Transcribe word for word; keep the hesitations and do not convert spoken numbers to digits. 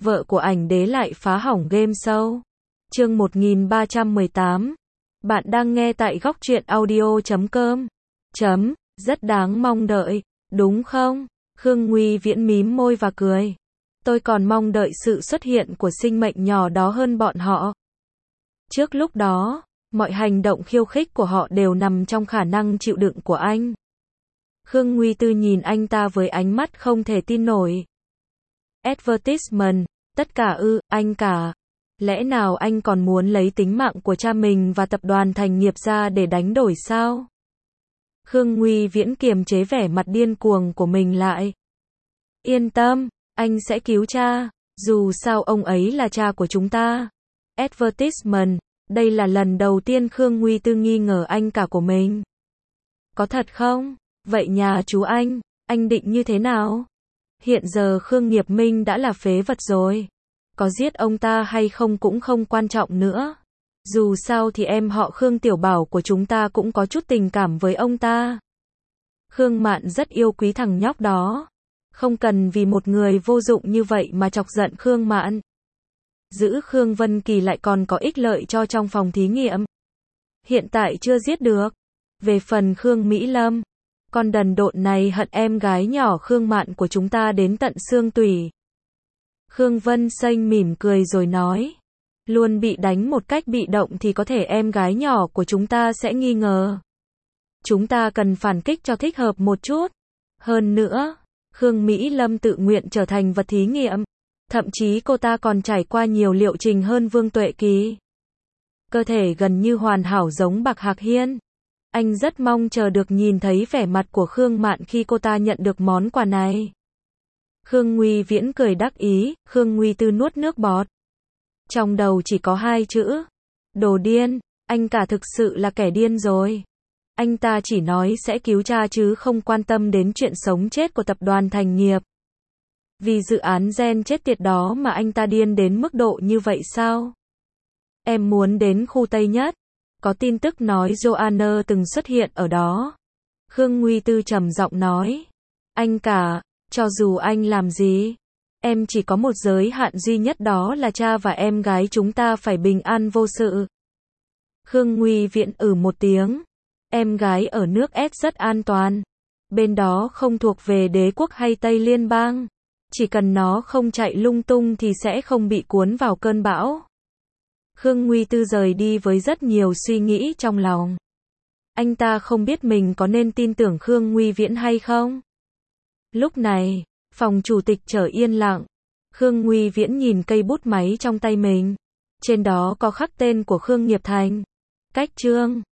vợ của ảnh đế lại phá hỏng game show. Chương một nghìn ba trăm mười tám. Bạn đang nghe tại góc truyện audio chấm com. Chấm, rất đáng mong đợi, đúng không? Khương Nguy Viễn mím môi và cười. Tôi còn mong đợi sự xuất hiện của sinh mệnh nhỏ đó hơn bọn họ. Trước lúc đó, mọi hành động khiêu khích của họ đều nằm trong khả năng chịu đựng của anh. Khương Nguy Tư nhìn anh ta với ánh mắt không thể tin nổi. Advertisement, tất cả ư, anh cả. Lẽ nào anh còn muốn lấy tính mạng của cha mình và tập đoàn Thành Nghiệp ra để đánh đổi sao? Khương Nguy Viễn kiềm chế vẻ mặt điên cuồng của mình lại. Yên tâm, anh sẽ cứu cha, dù sao ông ấy là cha của chúng ta. Advertisement, đây là lần đầu tiên Khương Nguy Tư nghi ngờ anh cả của mình. Có thật không? Vậy nhà chú anh, anh định như thế nào? Hiện giờ Khương Nghiệp Minh đã là phế vật rồi. Có giết ông ta hay không cũng không quan trọng nữa. Dù sao thì em họ Khương Tiểu Bảo của chúng ta cũng có chút tình cảm với ông ta. Khương Mạn rất yêu quý thằng nhóc đó. Không cần vì một người vô dụng như vậy mà chọc giận Khương Mạn. Giữ Khương Vân Kỳ lại còn có ích lợi cho trong phòng thí nghiệm. Hiện tại chưa giết được. Về phần Khương Mỹ Lâm, con đần độn này hận em gái nhỏ Khương Mạn của chúng ta đến tận xương tủy. Khương Vân Xanh mỉm cười rồi nói. Luôn bị đánh một cách bị động thì có thể em gái nhỏ của chúng ta sẽ nghi ngờ. Chúng ta cần phản kích cho thích hợp một chút. Hơn nữa, Khương Mỹ Lâm tự nguyện trở thành vật thí nghiệm. Thậm chí cô ta còn trải qua nhiều liệu trình hơn Vương Tuệ Kỳ. Cơ thể gần như hoàn hảo giống Bạc Hạc Hiên. Anh rất mong chờ được nhìn thấy vẻ mặt của Khương Mạn khi cô ta nhận được món quà này. Khương Nguy Viễn cười đắc ý, Khương Nguy Tư nuốt nước bọt. Trong đầu chỉ có hai chữ. Đồ điên, anh cả thực sự là kẻ điên rồi. Anh ta chỉ nói sẽ cứu cha chứ không quan tâm đến chuyện sống chết của tập đoàn Thành Nghiệp. Vì dự án gen chết tiệt đó mà anh ta điên đến mức độ như vậy sao? Em muốn đến khu Tây Nhất. Có tin tức nói Joanna từng xuất hiện ở đó. Khương Nguy Tư trầm giọng nói. Anh cả, cho dù anh làm gì, em chỉ có một giới hạn duy nhất, đó là cha và em gái chúng ta phải bình an vô sự. Khương Nguy Viễn ừ một tiếng. Em gái ở nước S rất an toàn. Bên đó không thuộc về đế quốc hay Tây Liên bang. Chỉ cần nó không chạy lung tung thì sẽ không bị cuốn vào cơn bão. Khương Nguy Tư rời đi với rất nhiều suy nghĩ trong lòng. Anh ta không biết mình có nên tin tưởng Khương Nguy Viễn hay không. Lúc này, phòng chủ tịch trở yên lặng. Khương Nguy Viễn nhìn cây bút máy trong tay mình. Trên đó có khắc tên của Khương Nghiệp Thành. Cách chương